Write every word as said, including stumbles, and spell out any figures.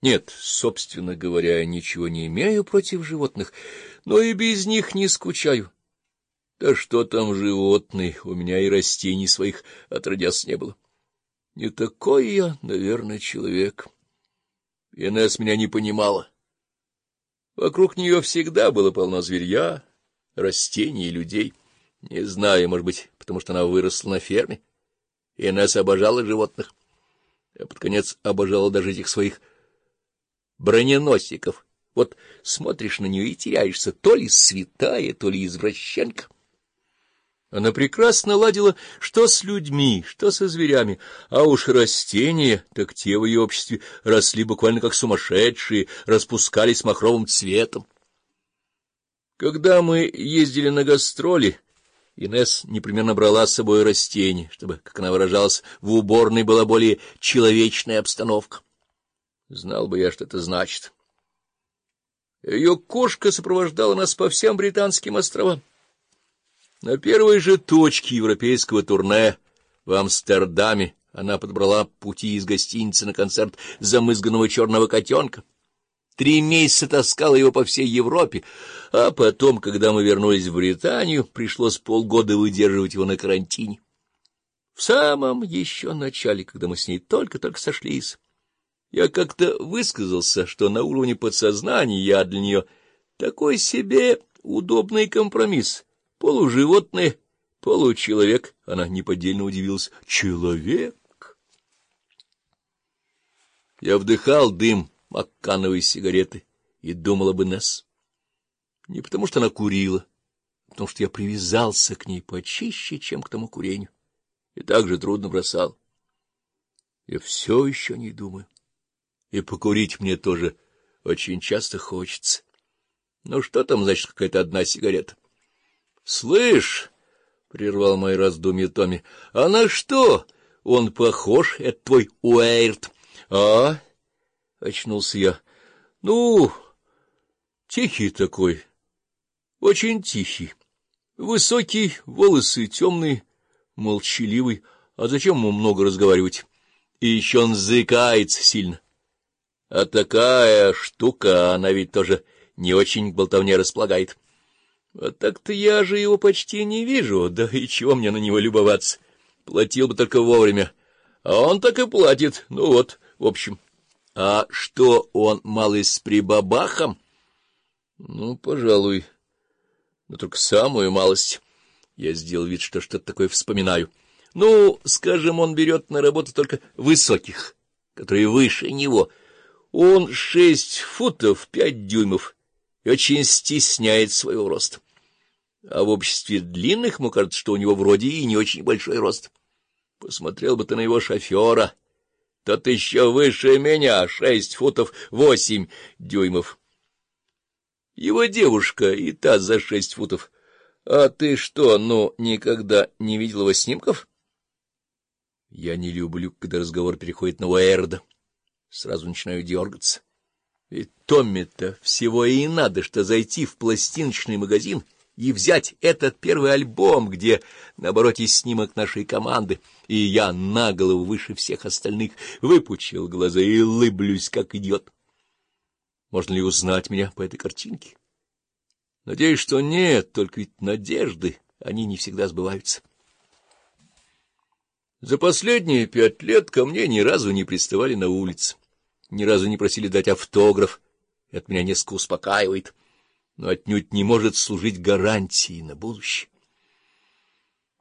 Нет, собственно говоря, я ничего не имею против животных, но и без них не скучаю. Да что там животные, у меня и растений своих отродясь не было. Не такой я, наверное, человек. Инесс меня не понимала. Вокруг нее всегда было полно зверья, растений и людей. Не знаю, может быть, потому что она выросла на ферме. Инесс обожала животных, а под конец обожала даже этих своих броненосиков. Вот смотришь на нее и теряешься, то ли святая, то ли извращенка. Она прекрасно ладила что с людьми, что со зверями, а уж растения, так те в ее обществе росли буквально как сумасшедшие, распускались махровым цветом. Когда мы ездили на гастроли, Инесс непременно брала с собой растения, чтобы, как она выражалась, в уборной была более человечная обстановка. Знал бы я, что это значит. Ее кошка сопровождала нас по всем британским островам. На первой же точке европейского турне в Амстердаме она подобрала пути из гостиницы на концерт замызганного черного котенка. Три месяца таскала его по всей Европе, а потом, когда мы вернулись в Британию, пришлось полгода выдерживать его на карантине. В самом еще начале, когда мы с ней только-только сошлись, я как-то высказался, что на уровне подсознания я для нее такой себе удобный компромисс. Полуживотное, получеловек. Она неподдельно удивилась. Человек? Я вдыхал дым маккановой сигареты и думал об Инесс. Не потому что она курила, а потому что я привязался к ней почище, чем к тому курению, и так же трудно бросал. Я все еще не думаю. И покурить мне тоже очень часто хочется. Ну, что там, значит, какая-то одна сигарета? — Слышь, — прервал мои раздумья Томми, — а на что он похож, это твой Уэйрт? — А? — очнулся я. — Ну, тихий такой, очень тихий. Высокий, волосы темные, молчаливый. А зачем ему много разговаривать? И еще он заикается сильно. А такая штука, она ведь тоже не очень к болтовне располагает. А так-то я же его почти не вижу, да и чего мне на него любоваться? Платил бы только вовремя. А он так и платит, ну вот, в общем. А что, он малый с прибабахом? Ну, пожалуй, но только самую малость. Я сделал вид, что что-то такое вспоминаю. Ну, скажем, он берет на работу только высоких, которые выше него. Он шесть футов пять дюймов и очень стесняет своего роста. А в обществе длинных, ему кажется, что у него вроде и не очень большой рост. Посмотрел бы ты на его шофера. Тот еще выше меня, шесть футов восемь дюймов. Его девушка и та за шесть футов. А ты что, ну, никогда не видел его снимков? Я не люблю, когда разговор переходит на Уэйрда. Сразу начинаю дергаться. Ведь Томми-то всего и надо, что зайти в пластиночный магазин и взять этот первый альбом, где на обороте снимок нашей команды, и я на голову выше всех остальных выпучил глаза и улыблюсь, как идиот. Можно ли узнать меня по этой картинке? Надеюсь, что нет, только ведь надежды, они не всегда сбываются. За последние пять лет ко мне ни разу не приставали на улице, ни разу не просили дать автограф. Это меня несколько успокаивает, но отнюдь не может служить гарантией на будущее.